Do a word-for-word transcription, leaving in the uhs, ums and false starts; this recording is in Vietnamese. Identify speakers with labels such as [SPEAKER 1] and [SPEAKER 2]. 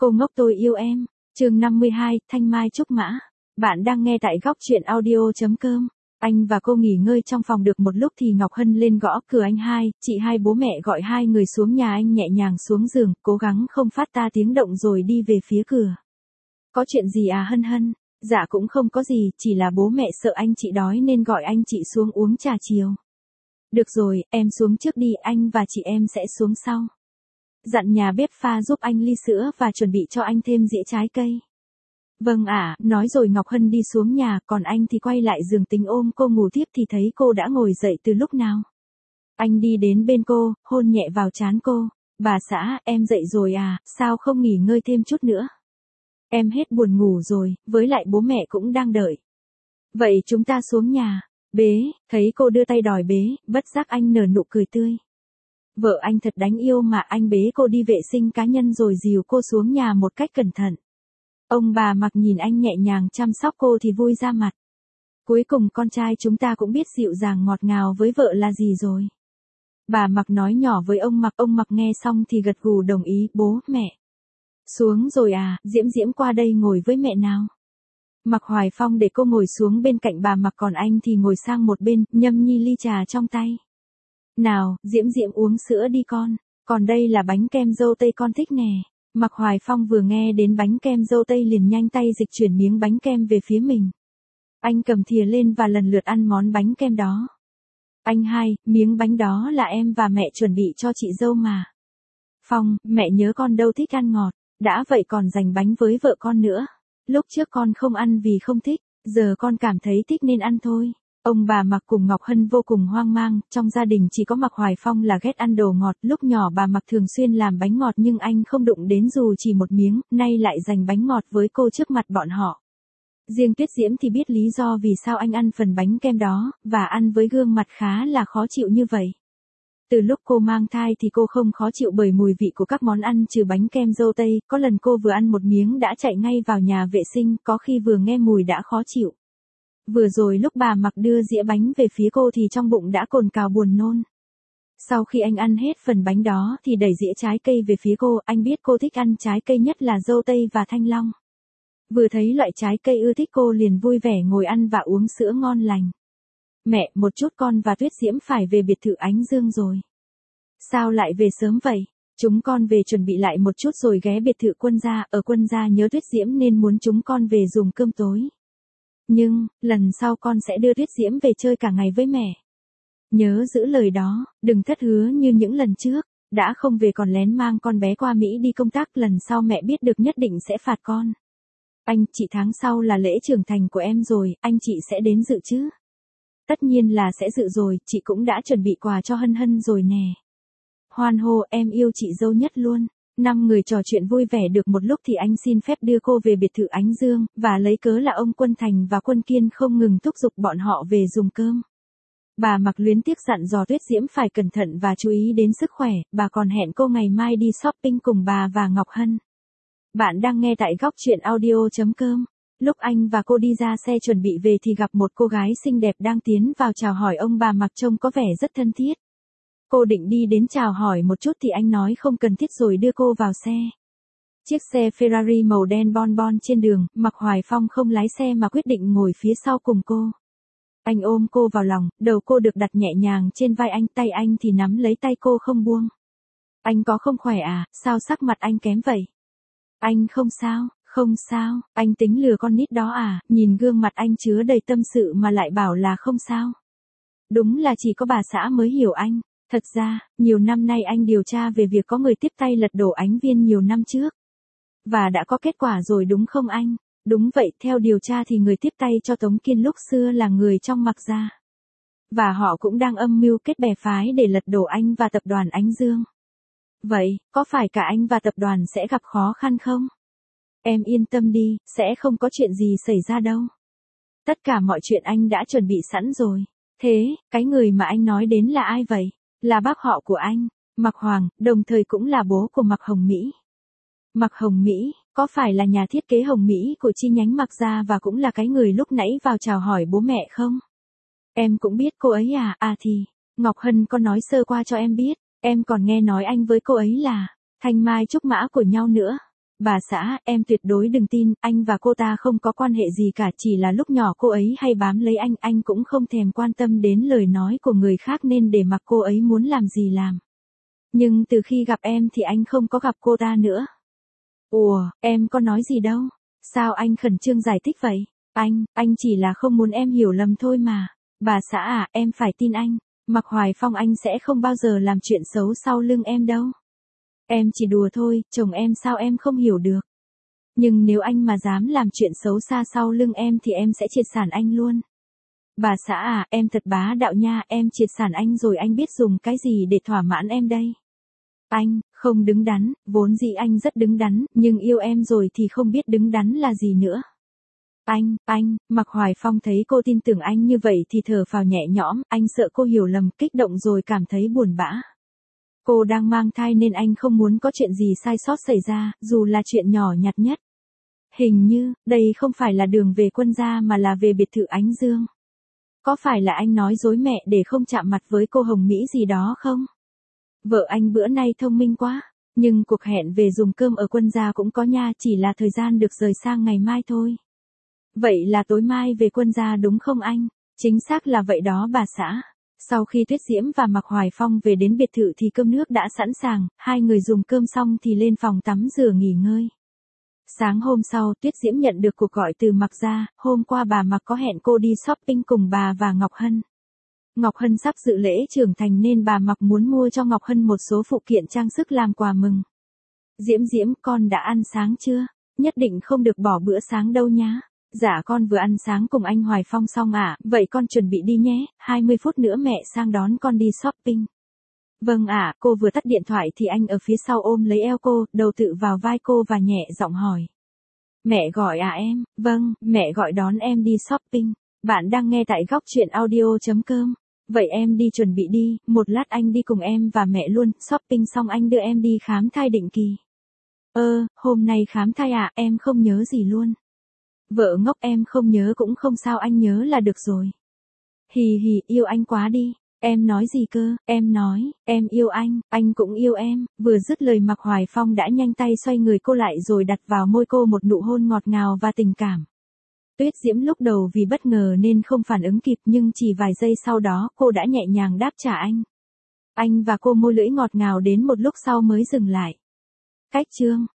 [SPEAKER 1] Cô ngốc tôi yêu em. Chương năm mươi hai, Thanh Mai Trúc Mã. Bạn đang nghe tại góc truyện audio chấm com. Anh và cô nghỉ ngơi trong phòng được một lúc thì Ngọc Hân lên gõ cửa anh hai, chị hai bố mẹ gọi hai người xuống nhà anh nhẹ nhàng xuống giường, cố gắng không phát ta tiếng động rồi đi về phía cửa. Có chuyện gì à Hân Hân? Dạ cũng không có gì, chỉ là bố mẹ sợ anh chị đói nên gọi anh chị xuống uống trà chiều. Được rồi, em xuống trước đi, anh và chị em sẽ xuống sau. Dặn nhà bếp pha giúp anh ly sữa và chuẩn bị cho anh thêm dĩa trái cây. Vâng ạ, à, nói rồi Ngọc Hân đi xuống nhà, còn anh thì quay lại giường tính ôm cô ngủ tiếp thì thấy cô đã ngồi dậy từ lúc nào. Anh đi đến bên cô, hôn nhẹ vào trán cô. Bà xã, em dậy rồi à, sao không nghỉ ngơi thêm chút nữa? Em hết buồn ngủ rồi, với lại bố mẹ cũng đang đợi. Vậy chúng ta xuống nhà. Bế, thấy cô đưa tay đòi bế, bất giác anh nở nụ cười tươi. Vợ anh thật đáng yêu mà, anh bế cô đi vệ sinh cá nhân rồi dìu cô xuống nhà một cách cẩn thận. Ông bà Mặc nhìn anh nhẹ nhàng chăm sóc cô thì vui ra mặt. Cuối cùng con trai chúng ta cũng biết dịu dàng ngọt ngào với vợ là gì rồi. Bà Mặc nói nhỏ với ông Mặc, ông Mặc nghe xong thì gật gù đồng ý, bố, mẹ. Xuống rồi à, Diễm Diễm qua đây ngồi với mẹ nào. Mặc Hoài Phong để cô ngồi xuống bên cạnh bà Mặc, còn anh thì ngồi sang một bên, nhâm nhi ly trà trong tay. Nào, Diễm Diễm uống sữa đi con, còn đây là bánh kem dâu tây con thích nè. Mặc Hoài Phong vừa nghe đến bánh kem dâu tây liền nhanh tay dịch chuyển miếng bánh kem về phía mình. Anh cầm thìa lên và lần lượt ăn món bánh kem đó. Anh hai, miếng bánh đó là em và mẹ chuẩn bị cho chị dâu mà. Phong, mẹ nhớ con đâu thích ăn ngọt, đã vậy còn dành bánh với vợ con nữa. Lúc trước con không ăn vì không thích, giờ con cảm thấy thích nên ăn thôi. Ông bà Mặc cùng Ngọc Hân vô cùng hoang mang, trong gia đình chỉ có Mặc Hoài Phong là ghét ăn đồ ngọt, lúc nhỏ bà Mặc thường xuyên làm bánh ngọt nhưng anh không đụng đến dù chỉ một miếng, nay lại dành bánh ngọt với cô trước mặt bọn họ. Riêng Tuyết Diễm thì biết lý do vì sao anh ăn phần bánh kem đó, và ăn với gương mặt khá là khó chịu như vậy. Từ lúc cô mang thai thì cô không khó chịu bởi mùi vị của các món ăn trừ bánh kem dâu tây, có lần cô vừa ăn một miếng đã chạy ngay vào nhà vệ sinh, có khi vừa nghe mùi đã khó chịu. Vừa rồi lúc bà Mặc đưa dĩa bánh về phía cô thì trong bụng đã cồn cào buồn nôn. Sau khi anh ăn hết phần bánh đó thì đẩy dĩa trái cây về phía cô, anh biết cô thích ăn trái cây nhất là dâu tây và thanh long. Vừa thấy loại trái cây ưa thích cô liền vui vẻ ngồi ăn và uống sữa ngon lành. Mẹ, một chút con và Tuyết Diễm phải về biệt thự Ánh Dương rồi. Sao lại về sớm vậy? Chúng con về chuẩn bị lại một chút rồi ghé biệt thự Quân gia, ở Quân gia nhớ Tuyết Diễm nên muốn chúng con về dùng cơm tối. Nhưng, lần sau con sẽ đưa Tuyết Diễm về chơi cả ngày với mẹ. Nhớ giữ lời đó, đừng thất hứa như những lần trước, đã không về còn lén mang con bé qua Mỹ đi công tác, lần sau mẹ biết được nhất định sẽ phạt con. Anh, chị tháng sau là lễ trưởng thành của em rồi, anh chị sẽ đến dự chứ? Tất nhiên là sẽ dự rồi, chị cũng đã chuẩn bị quà cho Hân Hân rồi nè. Hoan hô, em yêu chị dâu nhất luôn. Năm người trò chuyện vui vẻ được một lúc thì anh xin phép đưa cô về biệt thự Ánh Dương, và lấy cớ là ông Quân Thành và Quân Kiên không ngừng thúc giục bọn họ về dùng cơm. Bà Mặc luyến tiếc dặn dò Tuyết Diễm phải cẩn thận và chú ý đến sức khỏe, bà còn hẹn cô ngày mai đi shopping cùng bà và Ngọc Hân. Bạn đang nghe tại góc truyện audio chấm com. Lúc anh và cô đi ra xe chuẩn bị về thì gặp một cô gái xinh đẹp đang tiến vào chào hỏi ông bà Mặc, trông có vẻ rất thân thiết. Cô định đi đến chào hỏi một chút thì anh nói không cần thiết rồi đưa cô vào xe. Chiếc xe Ferrari màu đen bon bon trên đường, Mặc Hoài Phong không lái xe mà quyết định ngồi phía sau cùng cô. Anh ôm cô vào lòng, đầu cô được đặt nhẹ nhàng trên vai anh, tay anh thì nắm lấy tay cô không buông. Anh có không khỏe à, sao sắc mặt anh kém vậy? Anh không sao, không sao, anh tính lừa con nít đó à, nhìn gương mặt anh chứa đầy tâm sự mà lại bảo là không sao. Đúng là chỉ có bà xã mới hiểu anh. Thật ra, nhiều năm nay anh điều tra về việc có người tiếp tay lật đổ Ánh Viên nhiều năm trước. Và đã có kết quả rồi đúng không anh? Đúng vậy, theo điều tra thì người tiếp tay cho Tống Kiên lúc xưa là người trong Mặc gia. Và họ cũng đang âm mưu kết bè phái để lật đổ anh và tập đoàn Ánh Dương. Vậy, có phải cả anh và tập đoàn sẽ gặp khó khăn không? Em yên tâm đi, sẽ không có chuyện gì xảy ra đâu. Tất cả mọi chuyện anh đã chuẩn bị sẵn rồi. Thế, cái người mà anh nói đến là ai vậy? Là bác họ của anh, Mặc Hoàng, đồng thời cũng là bố của Mặc Hồng Mỹ. Mặc Hồng Mỹ, có phải là nhà thiết kế Hồng Mỹ của chi nhánh Mặc gia và cũng là cái người lúc nãy vào chào hỏi bố mẹ không? Em cũng biết cô ấy à, à thì, Ngọc Hân có nói sơ qua cho em biết, em còn nghe nói anh với cô ấy là Thanh Mai Trúc Mã của nhau nữa. Bà xã, em tuyệt đối đừng tin, anh và cô ta không có quan hệ gì cả, chỉ là lúc nhỏ cô ấy hay bám lấy anh, anh cũng không thèm quan tâm đến lời nói của người khác nên để mặc cô ấy muốn làm gì làm. Nhưng từ khi gặp em thì anh không có gặp cô ta nữa. Ủa, em có nói gì đâu? Sao anh khẩn trương giải thích vậy? Anh, anh chỉ là không muốn em hiểu lầm thôi mà. Bà xã à, em phải tin anh. Mạc Hoài Phong anh sẽ không bao giờ làm chuyện xấu sau lưng em đâu. Em chỉ đùa thôi, chồng em sao em không hiểu được. Nhưng nếu anh mà dám làm chuyện xấu xa sau lưng em thì em sẽ triệt sản anh luôn. Bà xã à, em thật bá đạo nha, em triệt sản anh rồi anh biết dùng cái gì để thỏa mãn em đây. Anh, không đứng đắn, vốn dĩ anh rất đứng đắn, nhưng yêu em rồi thì không biết đứng đắn là gì nữa. Anh, anh, Mạc Hoài Phong thấy cô tin tưởng anh như vậy thì thở phào nhẹ nhõm, anh sợ cô hiểu lầm, kích động rồi cảm thấy buồn bã. Cô đang mang thai nên anh không muốn có chuyện gì sai sót xảy ra, dù là chuyện nhỏ nhặt nhất. Hình như, đây không phải là đường về Quân gia mà là về biệt thự Ánh Dương. Có phải là anh nói dối mẹ để không chạm mặt với cô Hồng Mỹ gì đó không? Vợ anh bữa nay thông minh quá, nhưng cuộc hẹn về dùng cơm ở Quân gia cũng có nha, chỉ là thời gian được rời sang ngày mai thôi. Vậy là tối mai về Quân gia đúng không anh? Chính xác là vậy đó bà xã. Sau khi Tuyết Diễm và Mạc Hoài Phong về đến biệt thự thì cơm nước đã sẵn sàng, hai người dùng cơm xong thì lên phòng tắm rửa nghỉ ngơi. Sáng hôm sau, Tuyết Diễm nhận được cuộc gọi từ Mạc gia, hôm qua bà Mạc có hẹn cô đi shopping cùng bà và Ngọc Hân. Ngọc Hân sắp dự lễ trưởng thành nên bà Mạc muốn mua cho Ngọc Hân một số phụ kiện trang sức làm quà mừng. Diễm Diễm, con đã ăn sáng chưa? Nhất định không được bỏ bữa sáng đâu nhá. Dạ con vừa ăn sáng cùng anh Hoài Phong xong ạ, à, vậy con chuẩn bị đi nhé, hai mươi phút nữa mẹ sang đón con đi shopping. Vâng ạ, à, cô vừa tắt điện thoại thì anh ở phía sau ôm lấy eo cô, đầu tựa vào vai cô và nhẹ giọng hỏi. Mẹ gọi à em? Vâng, mẹ gọi đón em đi shopping. Bạn đang nghe tại góc truyện audio chấm com. Vậy em đi chuẩn bị đi, một lát anh đi cùng em và mẹ luôn, shopping xong anh đưa em đi khám thai định kỳ. Ơ, hôm nay khám thai à, em không nhớ gì luôn. Vợ ngốc em không nhớ cũng không sao, anh nhớ là được rồi. Hì hì, yêu anh quá đi. Em nói gì cơ? Em nói, em yêu anh, anh cũng yêu em. Vừa dứt lời Mạc Hoài Phong đã nhanh tay xoay người cô lại rồi đặt vào môi cô một nụ hôn ngọt ngào và tình cảm. Tuyết Diễm lúc đầu vì bất ngờ nên không phản ứng kịp nhưng chỉ vài giây sau đó cô đã nhẹ nhàng đáp trả anh. Anh và cô môi lưỡi ngọt ngào đến một lúc sau mới dừng lại. Cách chương